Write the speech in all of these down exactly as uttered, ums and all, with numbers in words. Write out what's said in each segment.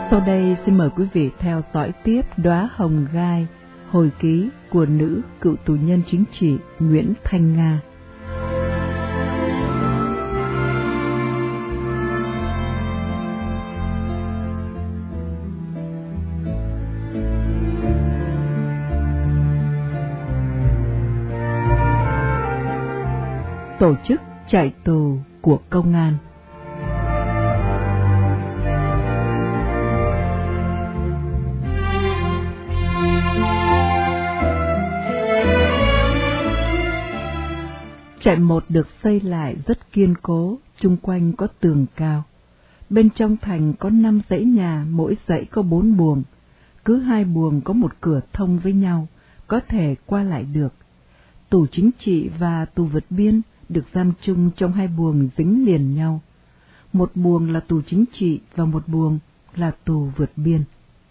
Sau đây xin mời quý vị theo dõi tiếp Đóa Hồng Gai, hồi ký của nữ cựu tù nhân chính trị Nguyễn Thanh Nga. Tổ chức chạy tù của công an. Trại một được xây lại rất kiên cố, chung quanh có tường cao. Bên trong thành có năm dãy nhà, mỗi dãy có bốn buồng. Cứ hai buồng có một cửa thông với nhau, có thể qua lại được. Tù chính trị và tù vượt biên được giam chung trong hai buồng dính liền nhau. Một buồng là tù chính trị và một buồng là tù vượt biên.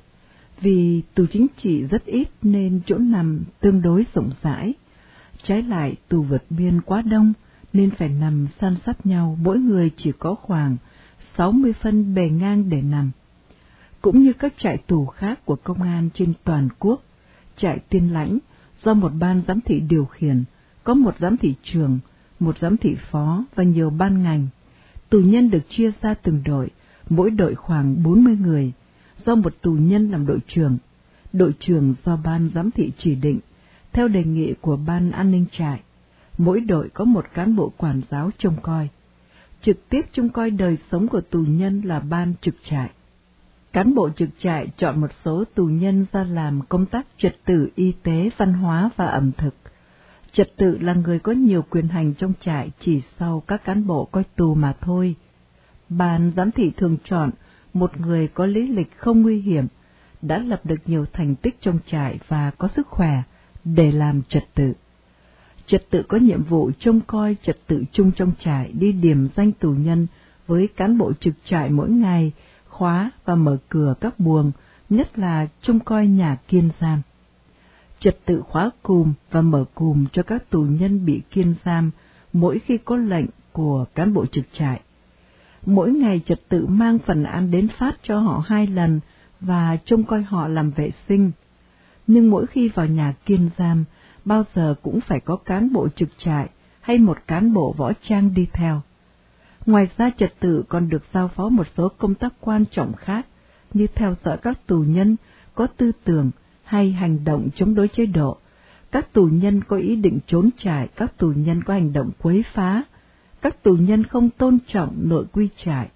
Vì tù chính trị rất ít nên chỗ nằm tương đối rộng rãi. Trái lại tù vượt biên quá đông nên phải nằm san sát nhau, mỗi người chỉ có khoảng sáu mươi phân bề ngang để nằm. Cũng như các trại tù khác của công an trên toàn quốc, trại Tiên Lãnh do một ban giám thị điều khiển, có một giám thị trưởng, một giám thị phó và nhiều ban ngành. Tù nhân được chia ra từng đội, mỗi đội khoảng bốn mươi người, do một tù nhân làm đội trưởng. Đội trưởng do ban giám thị chỉ định, theo đề nghị của ban an ninh trại. Mỗi đội có một cán bộ quản giáo trông coi. Trực tiếp trông coi đời sống của tù nhân là ban trực trại. Cán bộ trực trại chọn một số tù nhân ra làm công tác trật tự y tế, văn hóa và ẩm thực. Trật tự là người có nhiều quyền hành trong trại chỉ sau các cán bộ coi tù mà thôi. Ban giám thị thường chọn một người có lý lịch không nguy hiểm, đã lập được nhiều thành tích trong trại và có sức khỏe để làm trật tự. Trật tự có nhiệm vụ trông coi trật tự chung trong trại, đi điểm danh tù nhân với cán bộ trực trại mỗi ngày, khóa và mở cửa các buồng, nhất là trông coi nhà kiên giam. Trật tự khóa cùm và mở cùm cho các tù nhân bị kiên giam mỗi khi có lệnh của cán bộ trực trại. Mỗi ngày trật tự mang phần ăn đến phát cho họ hai lần và trông coi họ làm vệ sinh. Nhưng mỗi khi vào nhà kiên giam, bao giờ cũng phải có cán bộ trực trại hay một cán bộ võ trang đi theo. Ngoài ra trật tự còn được giao phó một số công tác quan trọng khác, như theo dõi các tù nhân có tư tưởng hay hành động chống đối chế độ, các tù nhân có ý định trốn trại, các tù nhân có hành động quấy phá, các tù nhân không tôn trọng nội quy trại.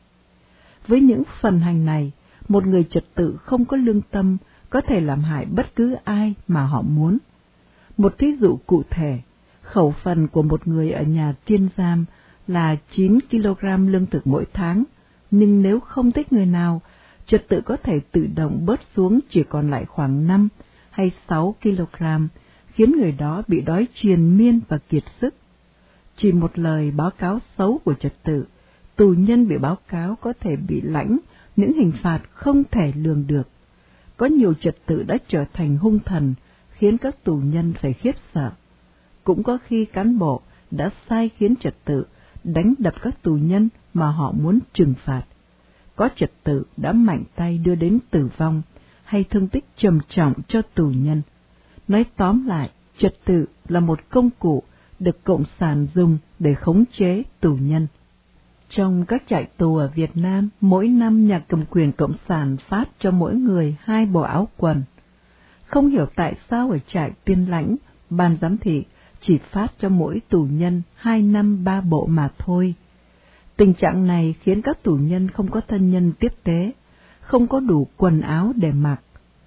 Với những phần hành này, một người trật tự không có lương tâm có thể làm hại bất cứ ai mà họ muốn. Một thí dụ cụ thể, khẩu phần của một người ở nhà kiên giam là chín ki lô gam lương thực mỗi tháng, nhưng nếu không thích người nào, trật tự có thể tự động bớt xuống chỉ còn lại khoảng năm hay sáu ki lô gam, khiến người đó bị đói triền miên và kiệt sức. Chỉ một lời báo cáo xấu của trật tự, tù nhân bị báo cáo có thể bị lãnh những hình phạt không thể lường được. Có nhiều trật tự đã trở thành hung thần, khiến các tù nhân phải khiếp sợ. Cũng có khi cán bộ đã sai khiến trật tự đánh đập các tù nhân mà họ muốn trừng phạt. Có trật tự đã mạnh tay đưa đến tử vong hay thương tích trầm trọng cho tù nhân. Nói tóm lại, trật tự là một công cụ được Cộng sản dùng để khống chế tù nhân. Trong các trại tù ở Việt Nam, mỗi năm nhà cầm quyền Cộng sản phát cho mỗi người hai bộ áo quần. Không hiểu tại sao ở trại Tiên Lãnh, ban giám thị chỉ phát cho mỗi tù nhân hai năm ba bộ mà thôi. Tình trạng này khiến các tù nhân không có thân nhân tiếp tế, không có đủ quần áo để mặc.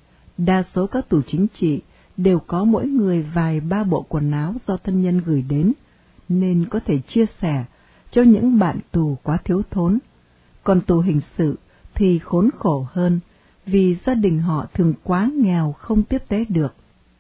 Đa số các tù chính trị đều có mỗi người vài ba bộ quần áo do thân nhân gửi đến, nên có thể chia sẻ cho những bạn tù quá thiếu thốn. Còn tù hình sự thì khốn khổ hơn, vì gia đình họ thường quá nghèo không tiếp tế được.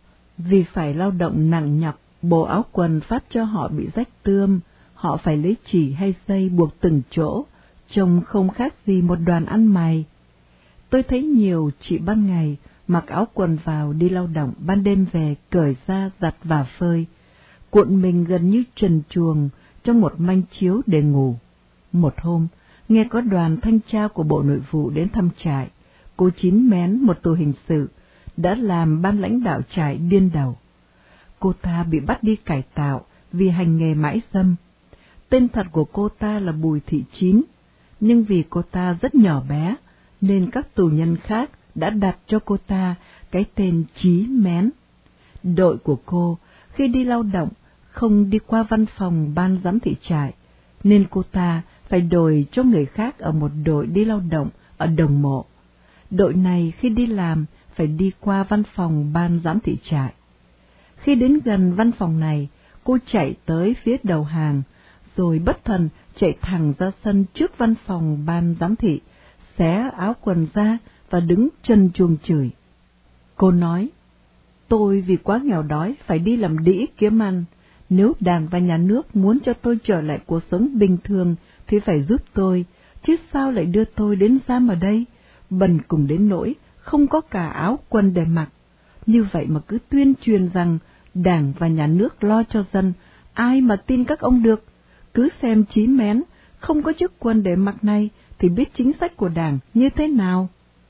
Vì phải lao động nặng nhọc, bộ áo quần phát cho họ bị rách tươm, họ phải lấy chỉ hay dây buộc từng chỗ, trông không khác gì một đoàn ăn mày. Tôi thấy nhiều chị ban ngày mặc áo quần vào đi lao động, ban đêm về cởi ra giặt và phơi, cuộn mình gần như trần truồng trong một manh chiếu để ngủ. Một hôm, nghe có đoàn thanh tra của Bộ Nội vụ đến thăm trại, cô Chín Mén, một tù hình sự, đã làm ban lãnh đạo trại điên đầu. Cô ta bị bắt đi cải tạo vì hành nghề mãi dâm. Tên thật của cô ta là Bùi Thị Chín, nhưng vì cô ta rất nhỏ bé, nên các tù nhân khác đã đặt cho cô ta cái tên Chí Mén. Đội của cô khi đi lao động không đi qua văn phòng ban giám thị trại, nên cô ta phải đổi cho người khác ở một đội đi lao động ở Đồng Mộ. Đội này khi đi làm phải đi qua văn phòng ban giám thị trại. Khi đến gần văn phòng này, cô chạy tới phía đầu hàng, rồi bất thần chạy thẳng ra sân trước văn phòng ban giám thị, xé áo quần ra và đứng chân chuông chửi. Cô nói, tôi vì quá nghèo đói phải đi làm đĩ kiếm ăn, nếu Đảng và Nhà nước muốn cho tôi trở lại cuộc sống bình thường thì phải giúp tôi, chứ sao lại đưa tôi đến giam ở đây, bần cùng đến nỗi không có cả áo quần để mặc. Như vậy mà cứ tuyên truyền rằng Đảng và Nhà nước lo cho dân, ai mà tin các ông được? Cứ xem Chí Mén không có chiếc quần để mặc này thì biết chính sách của Đảng như thế nào.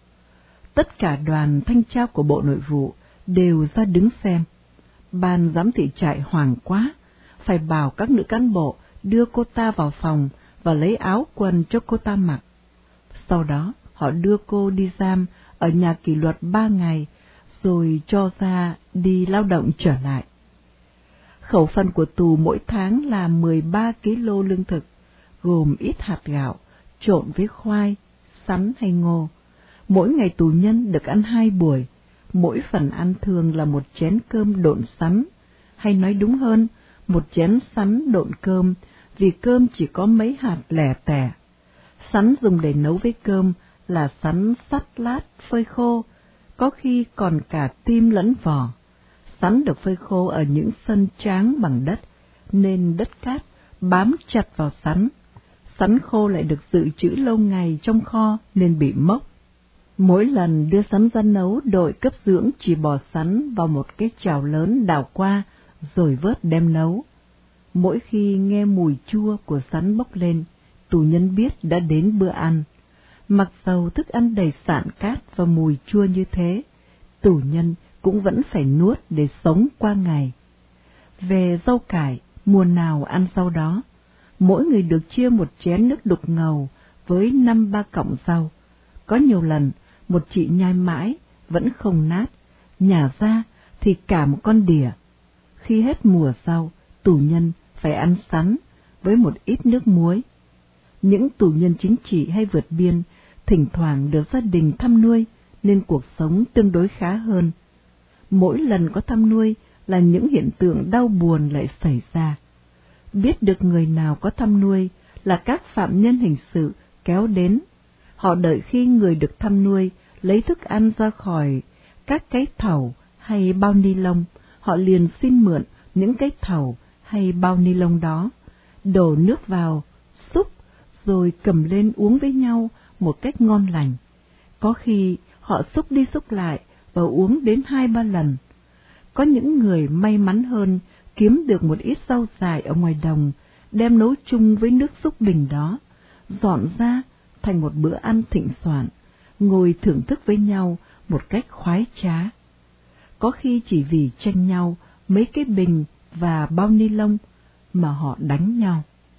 Tất cả đoàn thanh tra của Bộ Nội vụ đều ra đứng xem. Ban giám thị trại hoảng quá, phải bảo các nữ cán bộ đưa cô ta vào phòng và lấy áo quần cho cô ta mặc. Sau đó họ đưa cô đi giam ở nhà kỷ luật ba ngày, rồi cho ra đi lao động trở lại. Khẩu phần của tù mỗi tháng là mười ba ki lô lương thực, gồm ít hạt gạo, trộn với khoai, sắn hay ngô. Mỗi ngày tù nhân được ăn hai buổi, mỗi phần ăn thường là một chén cơm độn sắn, hay nói đúng hơn, một chén sắn độn cơm, vì cơm chỉ có mấy hạt lẻ tẻ. Sắn dùng để nấu với cơm là sắn sắt lát phơi khô, có khi còn cả tim lẫn vỏ. Sắn được phơi khô ở những sân tráng bằng đất, nên đất cát bám chặt vào sắn. Sắn khô lại được dự trữ lâu ngày trong kho nên bị mốc. Mỗi lần đưa sắn ra nấu, đội cấp dưỡng chỉ bỏ sắn vào một cái chảo lớn đảo qua, rồi vớt đem nấu. Mỗi khi nghe mùi chua của sắn bốc lên, tù nhân biết đã đến bữa ăn. Mặc dầu thức ăn đầy sạn cát và mùi chua như thế, tù nhân cũng vẫn phải nuốt để sống qua ngày. Về rau cải, mùa nào ăn rau đó, mỗi người được chia một chén nước đục ngầu với năm ba cọng rau. Có nhiều lần, một chị nhai mãi, vẫn không nát, nhả ra thì cả một con đỉa. Khi hết mùa rau, tù nhân phải ăn sắn với một ít nước muối. Những tù nhân chính trị hay vượt biên thỉnh thoảng được gia đình thăm nuôi, nên cuộc sống tương đối khá hơn. Mỗi lần có thăm nuôi là những hiện tượng đau buồn lại xảy ra. Biết được người nào có thăm nuôi là các phạm nhân hình sự kéo đến. Họ đợi khi người được thăm nuôi lấy thức ăn ra khỏi các cái thàu hay bao ni lông, họ liền xin mượn những cái thàu hay bao ni lông đó, đổ nước vào, xúc, rồi cầm lên uống với nhau một cách ngon lành. Có khi họ xúc đi xúc lại và uống đến hai ba lần. Có những người may mắn hơn kiếm được một ít rau dại ở ngoài đồng, đem nấu chung với nước xúc bình đó, dọn ra thành một bữa ăn thịnh soạn, ngồi thưởng thức với nhau một cách khoái trá. Có khi chỉ vì tranh nhau mấy cái bình và bao ni lông mà họ đánh nhau.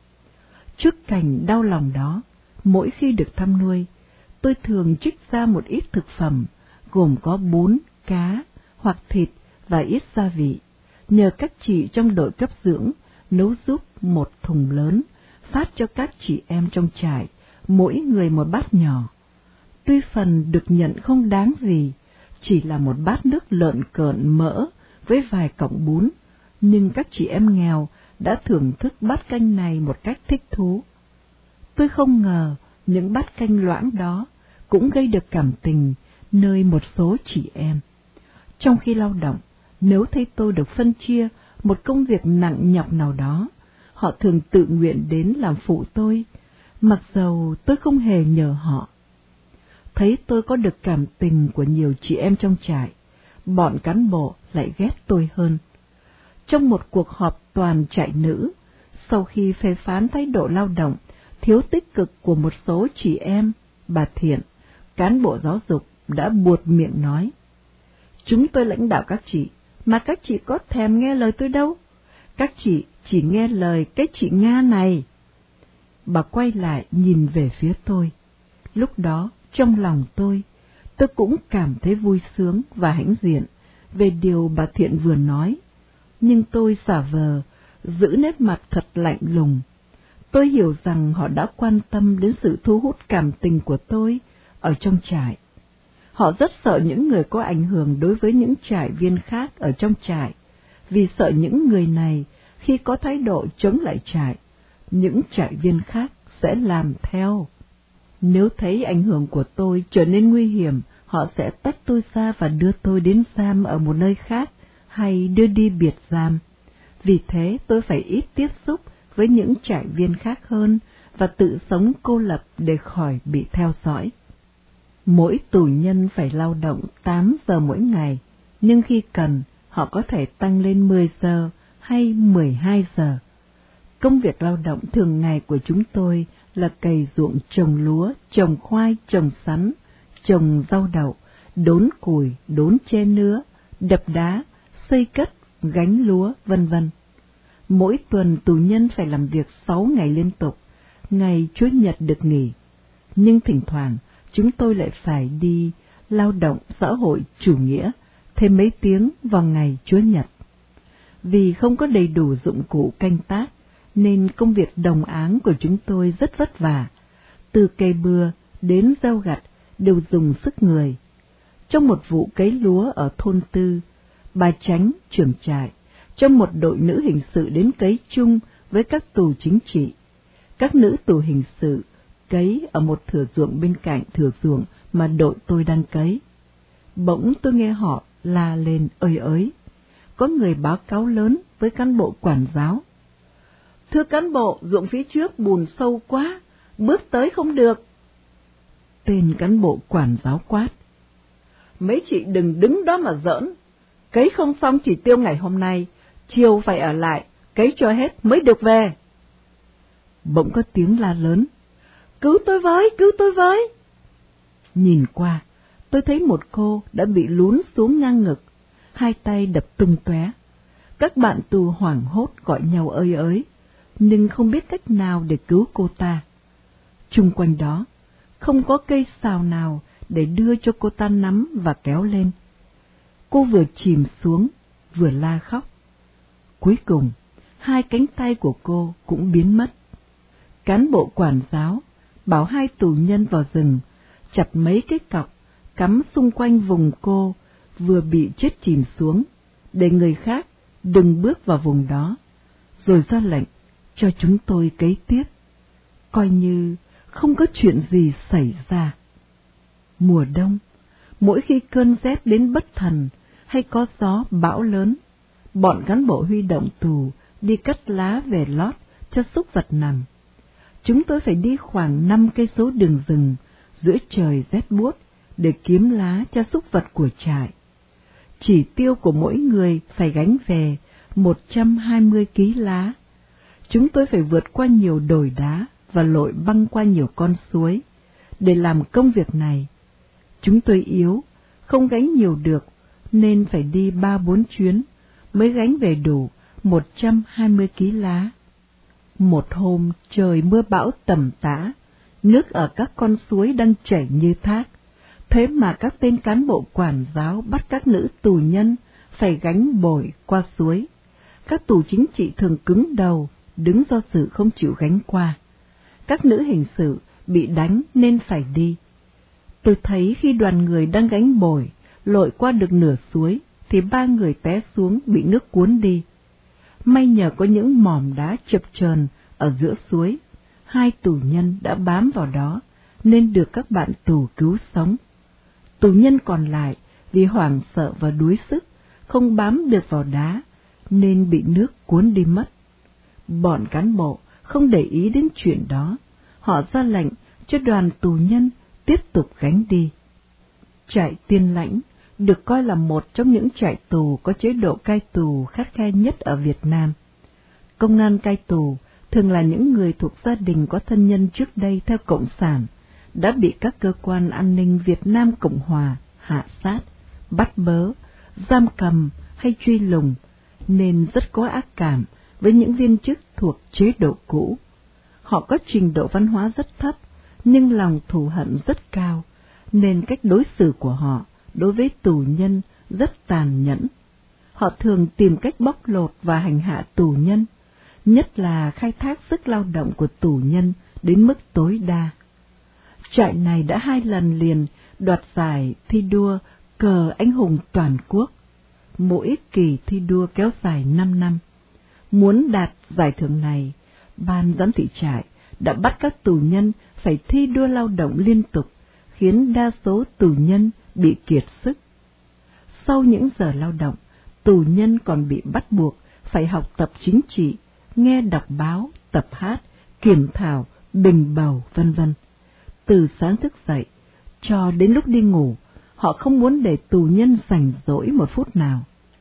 Trước cảnh đau lòng đó, mỗi khi được thăm nuôi, tôi thường trích ra một ít thực phẩm, gồm có bún, cá hoặc thịt và ít gia vị, nhờ các chị trong đội cấp dưỡng nấu giúp một thùng lớn, phát cho các chị em trong trại, mỗi người một bát nhỏ. Tuy phần được nhận không đáng gì, chỉ là một bát nước lợn cợn mỡ với vài cọng bún, nhưng các chị em nghèo đã thưởng thức bát canh này một cách thích thú. Tôi không ngờ những bát canh loãng đó cũng gây được cảm tình nơi một số chị em. Trong khi lao động, nếu thấy tôi được phân chia một công việc nặng nhọc nào đó, họ thường tự nguyện đến làm phụ tôi, mặc dầu tôi không hề nhờ họ. Thấy tôi có được cảm tình của nhiều chị em trong trại, bọn cán bộ lại ghét tôi hơn. Trong một cuộc họp toàn trại nữ, sau khi phê phán thái độ lao động thiếu tích cực của một số chị em, bà Thiện, cán bộ giáo dục, đã buột miệng nói: "Chúng tôi lãnh đạo các chị, mà các chị có thèm nghe lời tôi đâu. Các chị chỉ nghe lời cái chị Nga này." Bà quay lại nhìn về phía tôi. Lúc đó, trong lòng tôi, tôi cũng cảm thấy vui sướng và hãnh diện về điều bà Thiện vừa nói. Nhưng tôi giả vờ, giữ nét mặt thật lạnh lùng. Tôi hiểu rằng họ đã quan tâm đến sự thu hút cảm tình của tôi ở trong trại. Họ rất sợ những người có ảnh hưởng đối với những trại viên khác ở trong trại, vì sợ những người này khi có thái độ chống lại trại, những trại viên khác sẽ làm theo. Nếu thấy ảnh hưởng của tôi trở nên nguy hiểm, họ sẽ tách tôi ra và đưa tôi đến giam ở một nơi khác, hay đưa đi biệt giam. Vì thế tôi phải ít tiếp xúc với những trại viên khác hơn và tự sống cô lập để khỏi bị theo dõi. Mỗi tù nhân phải lao động tám giờ mỗi ngày, nhưng khi cần, họ có thể tăng lên mười giờ hay mười hai giờ. Công việc lao động thường ngày của chúng tôi là cày ruộng, trồng lúa, trồng khoai, trồng sắn, trồng rau đậu, đốn củi, đốn tre nứa, đập đá, xây cất, gánh lúa, vân vân. Mỗi tuần tù nhân phải làm việc sáu ngày liên tục, ngày Chủ nhật được nghỉ. Nhưng thỉnh thoảng chúng tôi lại phải đi lao động xã hội chủ nghĩa thêm mấy tiếng vào ngày Chủ nhật. Vì không có đầy đủ dụng cụ canh tác, nên công việc đồng áng của chúng tôi rất vất vả. Từ cày bừa đến gieo gặt đều dùng sức người. Trong một vụ cấy lúa ở thôn Tư, bà Chánh, trưởng trại, cho một đội nữ hình sự đến cấy chung với các tù chính trị. Các nữ tù hình sự cấy ở một thửa ruộng bên cạnh thửa ruộng mà đội tôi đang cấy. Bỗng tôi nghe họ la lên ơi ới. Có người báo cáo lớn với cán bộ quản giáo: "Thưa cán bộ, ruộng phía trước bùn sâu quá, bước tới không được." Tên cán bộ quản giáo quát: "Mấy chị đừng đứng đó mà giỡn, cấy không xong chỉ tiêu ngày hôm nay, chiều phải ở lại, cấy cho hết mới được về." Bỗng có tiếng la lớn: "Cứu tôi với, cứu tôi với!" Nhìn qua, tôi thấy một cô đã bị lún xuống ngang ngực, hai tay đập tung tóe. Các bạn tù hoảng hốt gọi nhau ơi ới, nhưng không biết cách nào để cứu cô ta. Chung quanh đó, không có cây sào nào để đưa cho cô ta nắm và kéo lên. Cô vừa chìm xuống, vừa la khóc. Cuối cùng, hai cánh tay của cô cũng biến mất. Cán bộ quản giáo bảo hai tù nhân vào rừng, chặt mấy cái cọc, cắm xung quanh vùng cô vừa bị chết chìm xuống, để người khác đừng bước vào vùng đó, rồi ra lệnh cho chúng tôi cấy tiếp, coi như không có chuyện gì xảy ra. Mùa đông, mỗi khi cơn rét đến bất thần hay có gió bão lớn, bọn cán bộ huy động tù đi cắt lá về lót cho súc vật nằm. Chúng tôi phải đi khoảng năm cây số đường rừng giữa trời rét buốt để kiếm lá cho súc vật của trại. Chỉ tiêu của mỗi người phải gánh về một trăm hai mươi ki lô gam lá. Chúng tôi phải vượt qua nhiều đồi đá và lội băng qua nhiều con suối để làm công việc này. Chúng tôi yếu, không gánh nhiều được, nên phải đi ba bốn chuyến mới gánh về đủ một trăm hai mươi ki lô gam lá. Một hôm trời mưa bão tầm tã, nước ở các con suối đang chảy như thác. Thế mà các tên cán bộ quản giáo bắt các nữ tù nhân phải gánh bổi qua suối. Các tù chính trị thường cứng đầu, đứng do sự không chịu gánh qua. Các nữ hình sự bị đánh nên phải đi. Tôi thấy khi đoàn người đang gánh bổi, lội qua được nửa suối, thì ba người té xuống bị nước cuốn đi. May nhờ có những mỏm đá chập chờn ở giữa suối, hai tù nhân đã bám vào đó, nên được các bạn tù cứu sống. Tù nhân còn lại vì hoảng sợ và đuối sức, không bám được vào đá, nên bị nước cuốn đi mất. Bọn cán bộ không để ý đến chuyện đó, họ ra lệnh cho đoàn tù nhân tiếp tục gánh đi. Trại Tiên Lãnh được coi là một trong những trại tù có chế độ cai tù khắt khe nhất ở Việt Nam. Công an cai tù thường là những người thuộc gia đình có thân nhân trước đây theo Cộng sản, đã bị các cơ quan an ninh Việt Nam Cộng Hòa hạ sát, bắt bớ, giam cầm hay truy lùng, nên rất có ác cảm với những viên chức thuộc chế độ cũ. Họ có trình độ văn hóa rất thấp, nhưng lòng thù hận rất cao, nên cách đối xử của họ đối với tù nhân rất tàn nhẫn. Họ thường tìm cách bóc lột và hành hạ tù nhân, nhất là khai thác sức lao động của tù nhân đến mức tối đa. Trại này đã hai lần liền đoạt giải thi đua cờ anh hùng toàn quốc, mỗi kỳ thi đua kéo dài năm năm. Muốn đạt giải thưởng này, ban giám thị trại đã bắt các tù nhân phải thi đua lao động liên tục, khiến đa số tù nhân bị kiệt sức. Sau những giờ lao động, tù nhân còn bị bắt buộc phải học tập chính trị, nghe đọc báo, tập hát, kiểm thảo, bình bầu, vân vân. Từ sáng thức dậy cho đến lúc đi ngủ, họ không muốn để tù nhân rảnh rỗi một phút nào.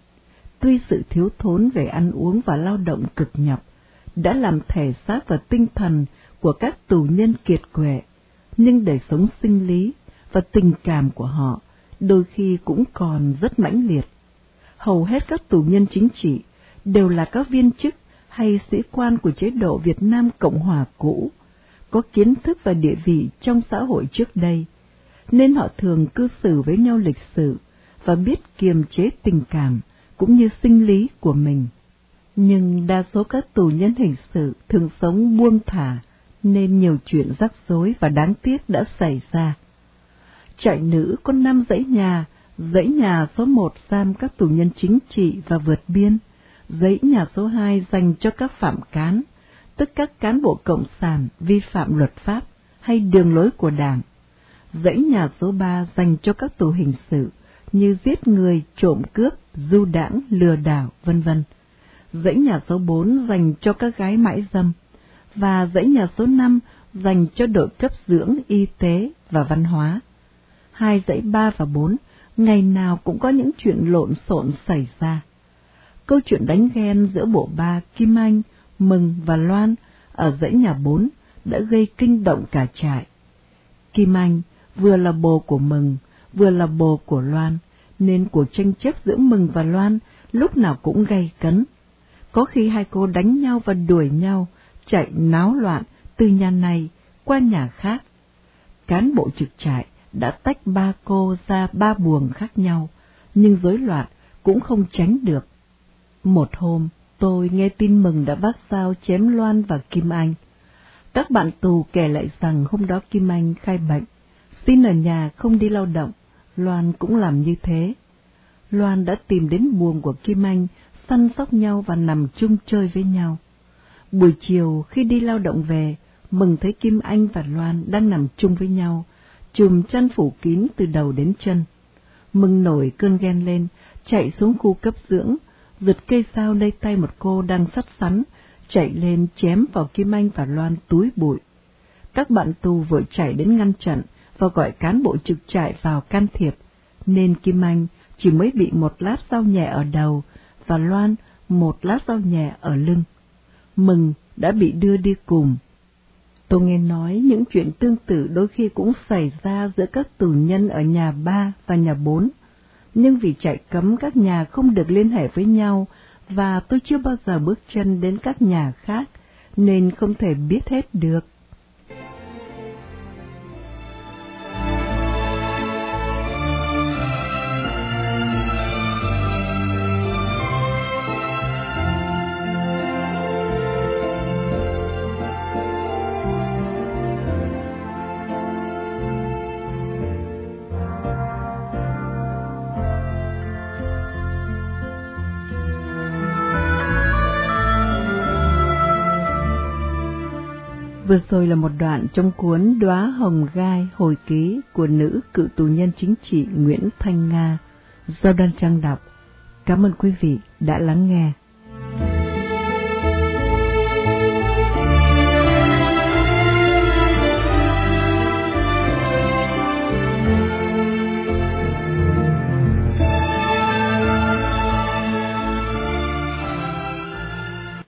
Tuy sự thiếu thốn về ăn uống và lao động cực nhọc đã làm thể xác và tinh thần của các tù nhân kiệt quệ, nhưng đời sống sinh lý và tình cảm của họ đôi khi cũng còn rất mãnh liệt. Hầu hết các tù nhân chính trị đều là các viên chức hay sĩ quan của chế độ Việt Nam Cộng Hòa cũ, có kiến thức và địa vị trong xã hội trước đây, nên họ thường cư xử với nhau lịch sự và biết kiềm chế tình cảm cũng như sinh lý của mình. Nhưng đa số các tù nhân hình sự thường sống buông thả, nên nhiều chuyện rắc rối và đáng tiếc đã xảy ra. Trại nữ có năm dãy nhà, dãy nhà số một giam các tù nhân chính trị và vượt biên, dãy nhà số hai dành cho các phạm cán, tức các cán bộ cộng sản vi phạm luật pháp hay đường lối của Đảng. Dãy nhà số ba dành cho các tù hình sự như giết người, trộm cướp, du đãng, lừa đảo, vân vân. Dãy nhà số bốn dành cho các gái mãi dâm, và dãy nhà số năm dành cho đội cấp dưỡng, y tế và văn hóa. Hai dãy ba và bốn ngày nào cũng có những chuyện lộn xộn xảy ra. Câu chuyện đánh ghen giữa bộ ba Kim Anh, Mừng và Loan ở dãy nhà bốn đã gây kinh động cả trại. Kim Anh vừa là bồ của Mừng, vừa là bồ của Loan, nên cuộc tranh chấp giữa Mừng và Loan lúc nào cũng gay cấn. Có khi hai cô đánh nhau và đuổi nhau, chạy náo loạn từ nhà này qua nhà khác. Cán bộ trực trại đã tách ba cô ra ba buồng khác nhau, nhưng rối loạn cũng không tránh được. Một hôm, tôi nghe tin Mừng đã vác dao chém Loan và Kim Anh. Các bạn tù kể lại rằng hôm đó Kim Anh khai bệnh, xin ở nhà không đi lao động, Loan cũng làm như thế. Loan đã tìm đến buồng của Kim Anh, săn sóc nhau và nằm chung chơi với nhau. Buổi chiều khi đi lao động về, Mừng thấy Kim Anh và Loan đang nằm chung với nhau, chùm chăn phủ kín từ đầu đến chân. Mừng nổi cơn ghen lên, chạy xuống khu cấp dưỡng, giật cây dao lấy tay một cô đang sắt sắn, chạy lên chém vào Kim Anh và Loan túi bụi. Các bạn tù vội chạy đến ngăn chặn và gọi cán bộ trực trại vào can thiệp, nên Kim Anh chỉ mới bị một lát dao nhẹ ở đầu và Loan một lát dao nhẹ ở lưng. Mừng đã bị đưa đi cùng. Tôi nghe nói những chuyện tương tự đôi khi cũng xảy ra giữa các tù nhân ở nhà ba và nhà bốn, nhưng vì trại cấm các nhà không được liên hệ với nhau và tôi chưa bao giờ bước chân đến các nhà khác, nên không thể biết hết được. Vừa rồi là một đoạn trong cuốn Đóa Hồng Gai hồi ký của nữ cựu tù nhân chính trị Nguyễn Thanh Nga do Đoan Trang đọc. Cảm ơn quý vị đã lắng nghe.